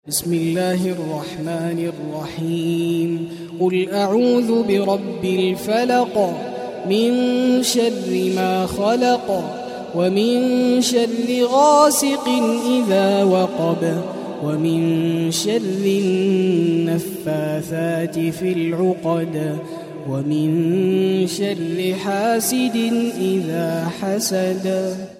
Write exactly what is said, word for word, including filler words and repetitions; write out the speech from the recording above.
بسم الله الرحمن الرحيم قل أعوذ برب الفلق من شر ما خلق ومن شر غاسق إذا وقب ومن شر النفاثات في العقد ومن شر حاسد إذا حسد.